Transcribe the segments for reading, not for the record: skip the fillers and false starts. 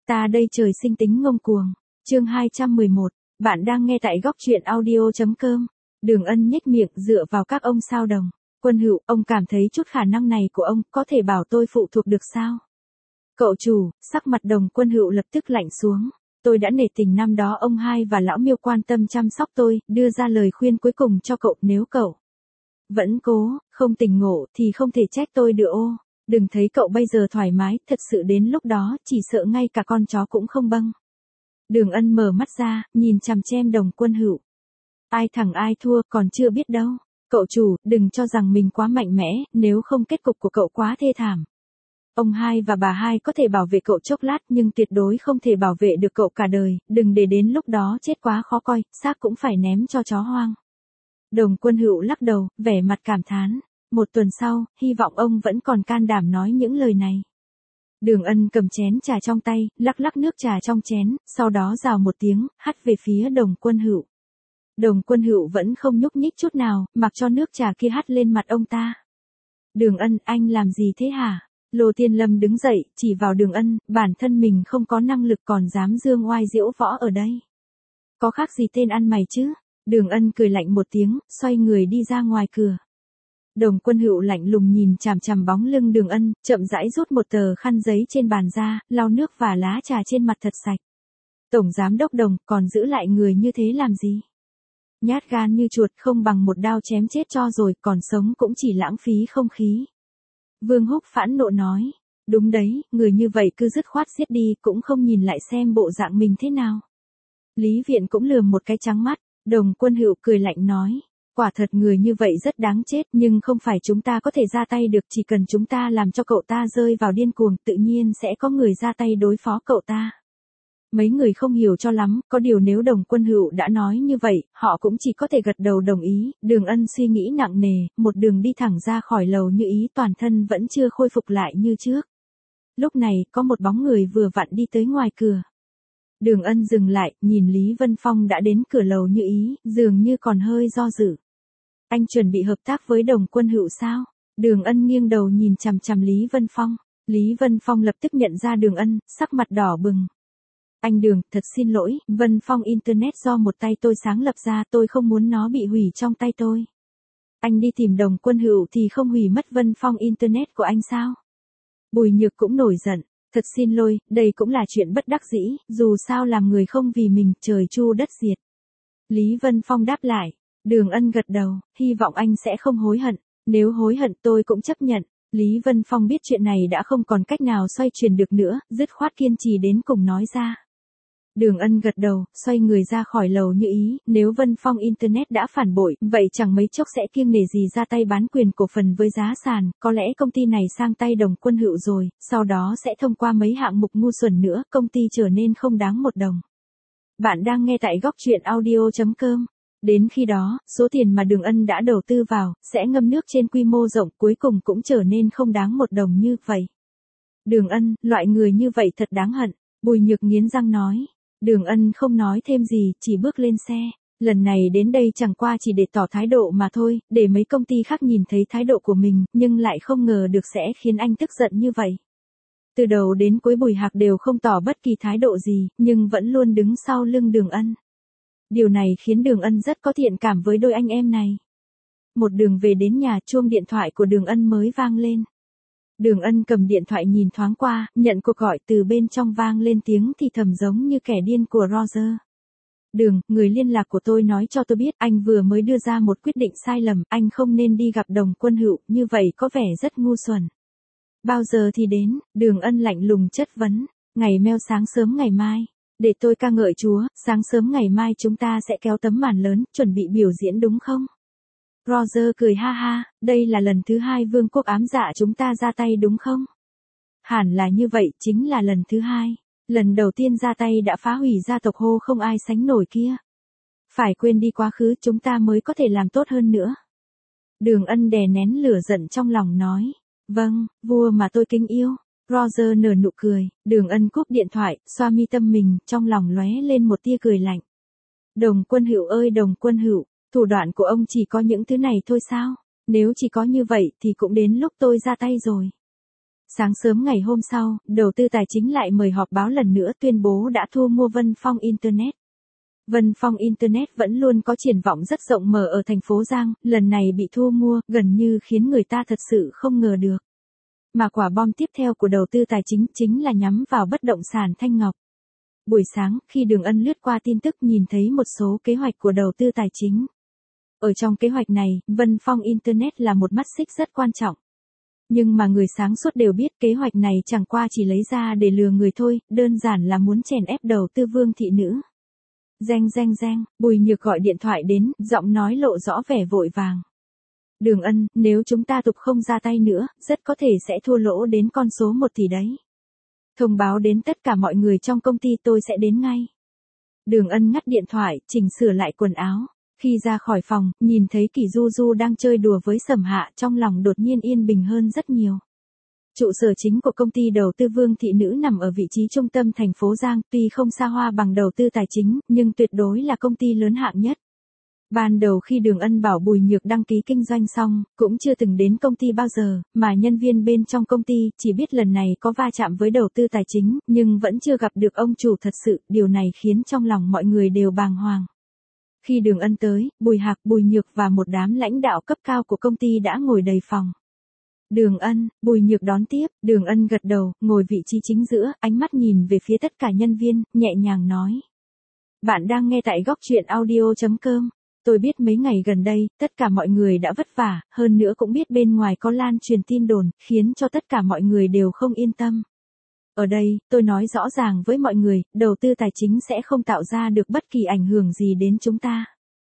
Ta đây trời sinh tính ngông cuồng. Chương 211, bạn đang nghe tại góc truyện audio.com. Đường Ân nhếch miệng dựa vào các ông sao đồng. Quân Hựu, ông cảm thấy chút khả năng này của ông có thể bảo tôi phụ thuộc được sao? Cậu chủ, sắc mặt Đồng Quân Hựu lập tức lạnh xuống. Tôi đã nể tình năm đó ông hai và lão Miêu quan tâm chăm sóc tôi, đưa ra lời khuyên cuối cùng cho cậu, nếu cậu vẫn cố, không tỉnh ngộ thì không thể trách tôi được ô. Đừng thấy cậu bây giờ thoải mái, thật sự đến lúc đó chỉ sợ ngay cả con chó cũng không bâng. Đường Ân mở mắt ra, nhìn chằm chằm Đồng Quân Hựu. Ai thắng ai thua còn chưa biết đâu. Cậu chủ, đừng cho rằng mình quá mạnh mẽ, nếu không kết cục của cậu quá thê thảm. Ông hai và bà hai có thể bảo vệ cậu chốc lát nhưng tuyệt đối không thể bảo vệ được cậu cả đời, đừng để đến lúc đó chết quá khó coi, xác cũng phải ném cho chó hoang. Đồng Quân Hựu lắc đầu, vẻ mặt cảm thán. Một tuần sau, hy vọng ông vẫn còn can đảm nói những lời này. Đường Ân cầm chén trà trong tay, lắc lắc nước trà trong chén, sau đó rào một tiếng, hắt về phía Đồng Quân Hựu. Đồng Quân Hựu vẫn không nhúc nhích chút nào, mặc cho nước trà kia hắt lên mặt ông ta. Đường Ân, anh làm gì thế hả? Lô Tiên Lâm đứng dậy, chỉ vào Đường Ân, bản thân mình không có năng lực còn dám dương oai diễu võ ở đây. Có khác gì tên ăn mày chứ? Đường Ân cười lạnh một tiếng, xoay người đi ra ngoài cửa. Đồng Quân Hựu lạnh lùng nhìn chằm chằm bóng lưng Đường Ân, chậm rãi rút một tờ khăn giấy trên bàn ra, lau nước và lá trà trên mặt thật sạch. Tổng giám đốc Đồng, còn giữ lại người như thế làm gì? Nhát gan như chuột, không bằng một đao chém chết cho rồi, còn sống cũng chỉ lãng phí không khí. Vương Húc phẫn nộ nói. Đúng đấy, người như vậy cứ dứt khoát giết đi, cũng không nhìn lại xem bộ dạng mình thế nào. Lý Viện cũng lườm một cái trắng mắt. Đồng Quân Hựu cười lạnh nói. Quả thật người như vậy rất đáng chết, nhưng không phải chúng ta có thể ra tay được, chỉ cần chúng ta làm cho cậu ta rơi vào điên cuồng, tự nhiên sẽ có người ra tay đối phó cậu ta. Mấy người không hiểu cho lắm, có điều nếu Đồng Quân Hựu đã nói như vậy, họ cũng chỉ có thể gật đầu đồng ý. Đường Ân suy nghĩ nặng nề, một đường đi thẳng ra khỏi lầu như ý, toàn thân vẫn chưa khôi phục lại như trước. Lúc này, có một bóng người vừa vặn đi tới ngoài cửa. Đường Ân dừng lại, nhìn Lý Vân Phong đã đến cửa lầu như ý, dường như còn hơi do dự. Anh chuẩn bị hợp tác với Đồng Quân Hựu sao? Đường Ân nghiêng đầu nhìn chằm chằm Lý Vân Phong. Lý Vân Phong lập tức nhận ra Đường Ân, sắc mặt đỏ bừng. Anh Đường, thật xin lỗi, Vân Phong Internet do một tay tôi sáng lập ra, tôi không muốn nó bị hủy trong tay tôi. Anh đi tìm Đồng Quân Hựu thì không hủy mất Vân Phong Internet của anh sao? Bùi Nhược cũng nổi giận. Thật xin lỗi, đây cũng là chuyện bất đắc dĩ, dù sao làm người không vì mình, trời chu đất diệt. Lý Vân Phong đáp lại. Đường Ân gật đầu, hy vọng anh sẽ không hối hận. Nếu hối hận tôi cũng chấp nhận. Lý Vân Phong biết chuyện này đã không còn cách nào xoay chuyển được nữa, dứt khoát kiên trì đến cùng nói ra. Đường Ân gật đầu, xoay người ra khỏi lầu như ý, nếu Vân Phong Internet đã phản bội, vậy chẳng mấy chốc sẽ kiêng nể gì ra tay bán quyền cổ phần với giá sàn, có lẽ công ty này sang tay Đồng Quân Hựu rồi, sau đó sẽ thông qua mấy hạng mục ngu xuẩn nữa, công ty trở nên không đáng một đồng. Bạn đang nghe tại góc truyện audio.com. Đến khi đó, số tiền mà Đường Ân đã đầu tư vào, sẽ ngâm nước trên quy mô rộng, cuối cùng cũng trở nên không đáng một đồng như vậy. Đường Ân, loại người như vậy thật đáng hận, Bùi Nhược nghiến răng nói. Đường Ân không nói thêm gì, chỉ bước lên xe. Lần này đến đây chẳng qua chỉ để tỏ thái độ mà thôi, để mấy công ty khác nhìn thấy thái độ của mình, nhưng lại không ngờ được sẽ khiến anh tức giận như vậy. Từ đầu đến cuối Bùi Hạc đều không tỏ bất kỳ thái độ gì, nhưng vẫn luôn đứng sau lưng Đường Ân. Điều này khiến Đường Ân rất có thiện cảm với đôi anh em này. Một đường về đến nhà, chuông điện thoại của Đường Ân mới vang lên. Đường Ân cầm điện thoại nhìn thoáng qua, nhận cuộc gọi, từ bên trong vang lên tiếng thì thầm giống như kẻ điên của Roger. Đường, người liên lạc của tôi nói cho tôi biết anh vừa mới đưa ra một quyết định sai lầm, anh không nên đi gặp Đồng Quân Hựu, như vậy có vẻ rất ngu xuẩn. Bao giờ thì đến? Đường Ân lạnh lùng chất vấn. Ngày meo sáng sớm ngày mai. Để tôi ca ngợi Chúa, sáng sớm ngày mai chúng ta sẽ kéo tấm màn lớn, chuẩn bị biểu diễn đúng không? Roger cười ha ha, đây là lần thứ hai Vương quốc ám dạ chúng ta ra tay đúng không? Hẳn là như vậy, chính là lần thứ hai. Lần đầu tiên ra tay đã phá hủy gia tộc Hô không ai sánh nổi kia. Phải quên đi quá khứ, chúng ta mới có thể làm tốt hơn nữa. Đường Ân đè nén lửa giận trong lòng nói. Vâng, vua mà tôi kính yêu. Roger nở nụ cười, Đường Ân cúp điện thoại, xoa mi tâm mình, trong lòng lóe lên một tia cười lạnh. Đồng Quân Hựu ơi Đồng Quân Hựu, thủ đoạn của ông chỉ có những thứ này thôi sao? Nếu chỉ có như vậy thì cũng đến lúc tôi ra tay rồi. Sáng sớm ngày hôm sau, đầu tư tài chính lại mời họp báo lần nữa tuyên bố đã thu mua Vân Phong Internet. Vân Phong Internet vẫn luôn có triển vọng rất rộng mở ở thành phố Giang, lần này bị thu mua, gần như khiến người ta thật sự không ngờ được. Mà quả bom tiếp theo của đầu tư tài chính chính là nhắm vào bất động sản Thanh Ngọc. Buổi sáng, khi Đường Ân lướt qua tin tức nhìn thấy một số kế hoạch của đầu tư tài chính. Ở trong kế hoạch này, Vân Phong Internet là một mắt xích rất quan trọng. Nhưng mà người sáng suốt đều biết kế hoạch này chẳng qua chỉ lấy ra để lừa người thôi, đơn giản là muốn chèn ép đầu tư Vương thị nữ. Reng, Bùi Nhược gọi điện thoại đến, giọng nói lộ rõ vẻ vội vàng. Đường Ân, nếu chúng ta tục không ra tay nữa, rất có thể sẽ thua lỗ đến con số 1 tỷ đấy. Thông báo đến tất cả mọi người trong công ty tôi sẽ đến ngay. Đường Ân ngắt điện thoại, chỉnh sửa lại quần áo. Khi ra khỏi phòng, nhìn thấy Kỷ Du Du đang chơi đùa với Sầm Hạ, trong lòng đột nhiên yên bình hơn rất nhiều. Trụ sở chính của công ty đầu tư Vương thị nữ nằm ở vị trí trung tâm thành phố Giang, tuy không xa hoa bằng đầu tư tài chính, nhưng tuyệt đối là công ty lớn hạng nhất. Ban đầu khi Đường Ân bảo Bùi Nhược đăng ký kinh doanh xong, cũng chưa từng đến công ty bao giờ, mà nhân viên bên trong công ty chỉ biết lần này có va chạm với đầu tư tài chính, nhưng vẫn chưa gặp được ông chủ thật sự, điều này khiến trong lòng mọi người đều bàng hoàng. Khi Đường Ân tới, Bùi Hạc, Bùi Nhược và một đám lãnh đạo cấp cao của công ty đã ngồi đầy phòng. Đường Ân, Bùi Nhược đón tiếp, Đường Ân gật đầu, ngồi vị trí chính giữa, ánh mắt nhìn về phía tất cả nhân viên, nhẹ nhàng nói. Bạn đang nghe tại góc truyện audio.com. Tôi biết mấy ngày gần đây, tất cả mọi người đã vất vả, hơn nữa cũng biết bên ngoài có lan truyền tin đồn, khiến cho tất cả mọi người đều không yên tâm. Ở đây, tôi nói rõ ràng với mọi người, đầu tư tài chính sẽ không tạo ra được bất kỳ ảnh hưởng gì đến chúng ta.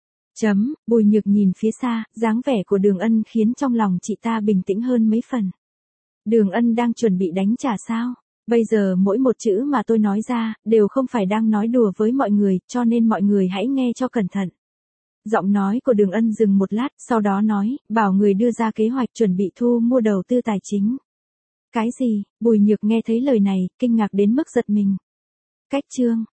Bùi Nhược nhìn phía xa, dáng vẻ của Đường Ân khiến trong lòng chị ta bình tĩnh hơn mấy phần. Đường Ân đang chuẩn bị đánh trả sao? Bây giờ mỗi một chữ mà tôi nói ra, đều không phải đang nói đùa với mọi người, cho nên mọi người hãy nghe cho cẩn thận. Giọng nói của Đường Ân dừng một lát, sau đó nói, bảo người đưa ra kế hoạch chuẩn bị thu mua đầu tư tài chính. Cái gì? Bùi Nhược nghe thấy lời này, kinh ngạc đến mức giật mình. Cách chương